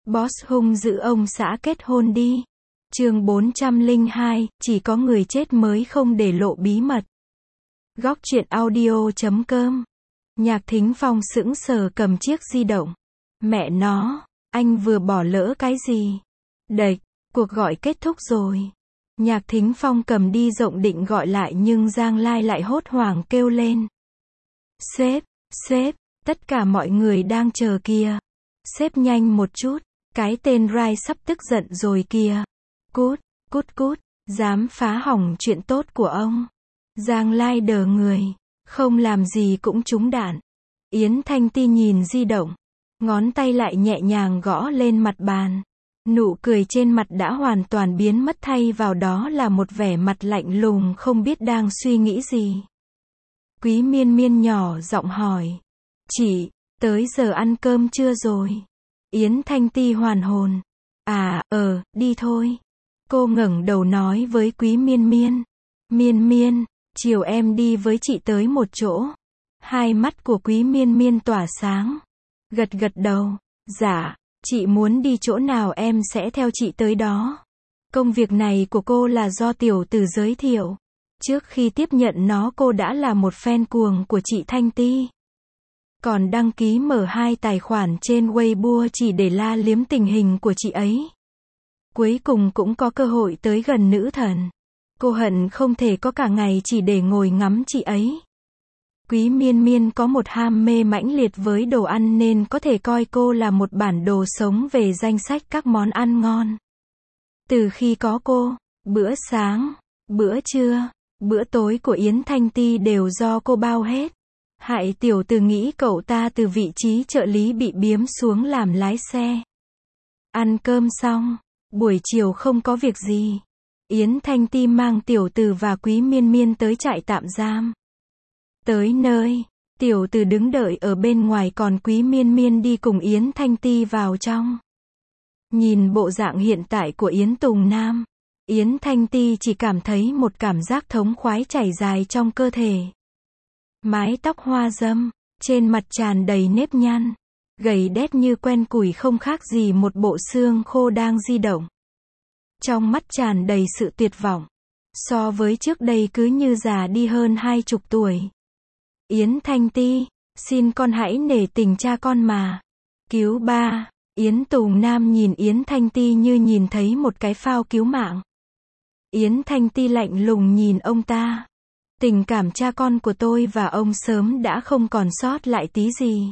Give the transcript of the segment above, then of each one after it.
Boss hung dữ ông xã kết hôn đi. Chương 402, chỉ có người chết mới không để lộ bí mật. Góc truyện audio.com. Nhạc Thính Phong sững sờ cầm chiếc di động. Mẹ nó, anh vừa bỏ lỡ cái gì? Đệch, cuộc gọi kết thúc rồi. Nhạc Thính Phong cầm đi rộng định gọi lại nhưng Giang Lai lại hốt hoảng kêu lên. Sếp, tất cả mọi người đang chờ kìa. Sếp nhanh một chút, cái tên Rai sắp tức giận rồi kìa. Cút, dám phá hỏng chuyện tốt của ông. Giang Lai đờ người, không làm gì cũng trúng đạn. Yến Thanh Ti nhìn di động, ngón tay lại nhẹ nhàng gõ lên mặt bàn. Nụ cười trên mặt đã hoàn toàn biến mất, thay vào đó là một vẻ mặt lạnh lùng không biết đang suy nghĩ gì. Quý Miên Miên nhỏ giọng hỏi. Chị, tới giờ ăn cơm chưa rồi? Yến Thanh Ti hoàn hồn. Đi thôi. Cô ngẩng đầu nói với Quý Miên Miên. Miên Miên, chiều em đi với chị tới một chỗ. Hai mắt của Quý Miên Miên tỏa sáng. Gật đầu. Dạ, chị muốn đi chỗ nào em sẽ theo chị tới đó. Công việc này của cô là do tiểu tử giới thiệu. Trước khi tiếp nhận nó cô đã là một fan cuồng của chị Thanh Ti. Còn đăng ký mở 2 tài khoản trên Weibo chỉ để la liếm tình hình của chị ấy. Cuối cùng cũng có cơ hội tới gần nữ thần. Cô hận không thể có cả ngày chỉ để ngồi ngắm chị ấy. Quý Miên Miên có một ham mê mãnh liệt với đồ ăn nên có thể coi cô là một bản đồ sống về danh sách các món ăn ngon. Từ khi có cô, bữa sáng, bữa trưa, bữa tối của Yến Thanh Ti đều do cô bao hết. Hại tiểu tử nghĩ cậu ta từ vị trí trợ lý bị biếm xuống làm lái xe. Ăn cơm xong, buổi chiều không có việc gì. Yến Thanh Ti mang tiểu tử và Quý Miên Miên tới trại tạm giam. Tới nơi, tiểu tử đứng đợi ở bên ngoài còn Quý Miên Miên đi cùng Yến Thanh Ti vào trong. Nhìn bộ dạng hiện tại của Yến Tùng Nam, Yến Thanh Ti chỉ cảm thấy một cảm giác thống khoái chảy dài trong cơ thể. Mái tóc hoa râm, trên mặt tràn đầy nếp nhăn, gầy đét như quen củi không khác gì một bộ xương khô đang di động. Trong mắt tràn đầy sự tuyệt vọng. So với trước đây cứ như già đi hơn 20 tuổi. Yến Thanh Ti, xin con hãy nể tình cha con mà. Cứu ba. Yến Tùng Nam nhìn Yến Thanh Ti như nhìn thấy một cái phao cứu mạng. Yến Thanh Ti lạnh lùng nhìn ông ta. Tình cảm cha con của tôi và ông sớm đã không còn sót lại tí gì.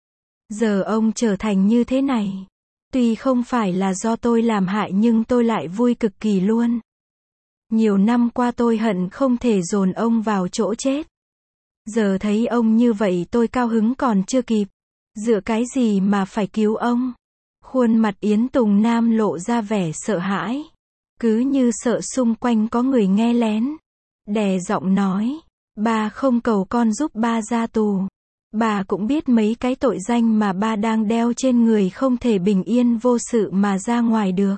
Giờ ông trở thành như thế này. Tuy không phải là do tôi làm hại nhưng tôi lại vui cực kỳ luôn. Nhiều năm qua tôi hận không thể dồn ông vào chỗ chết. Giờ thấy ông như vậy tôi cao hứng còn chưa kịp. Dựa cái gì mà phải cứu ông? Khuôn mặt Yến Tùng Nam lộ ra vẻ sợ hãi. Cứ như sợ xung quanh có người nghe lén. Đè giọng nói. Ba không cầu con giúp ba ra tù. Bà cũng biết mấy cái tội danh mà ba đang đeo trên người không thể bình yên vô sự mà ra ngoài được.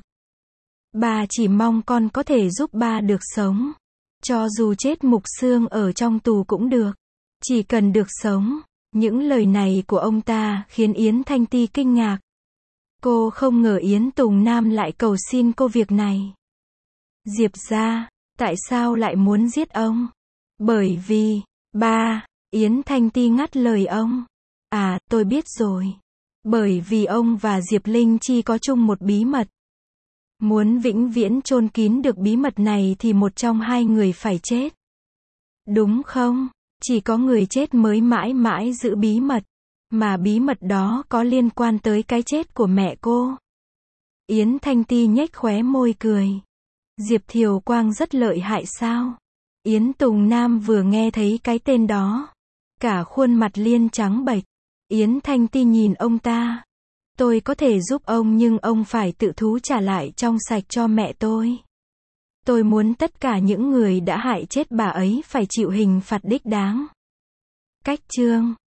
Bà chỉ mong con có thể giúp ba được sống. Cho dù chết mục xương ở trong tù cũng được. Chỉ cần được sống. Những lời này của ông ta khiến Yến Thanh Ti kinh ngạc. Cô không ngờ Yến Tùng Nam lại cầu xin cô việc này. Diệp gia, tại sao lại muốn giết ông? Bởi vì, ba, Yến Thanh Ti ngắt lời ông. Tôi biết rồi. Bởi vì ông và Diệp Linh Chi có chung một bí mật. Muốn vĩnh viễn chôn kín được bí mật này thì một trong hai người phải chết. Đúng không? Chỉ có người chết mới mãi mãi giữ bí mật. Mà bí mật đó có liên quan tới cái chết của mẹ cô. Yến Thanh Ti nhếch khóe môi cười. Diệp Thiều Quang rất lợi hại sao? Yến Tùng Nam vừa nghe thấy cái tên đó. Cả khuôn mặt liên trắng bệch. Yến Thanh Ti nhìn ông ta. Tôi có thể giúp ông nhưng ông phải tự thú trả lại trong sạch cho mẹ tôi. Tôi muốn tất cả những người đã hại chết bà ấy phải chịu hình phạt đích đáng. Cách chương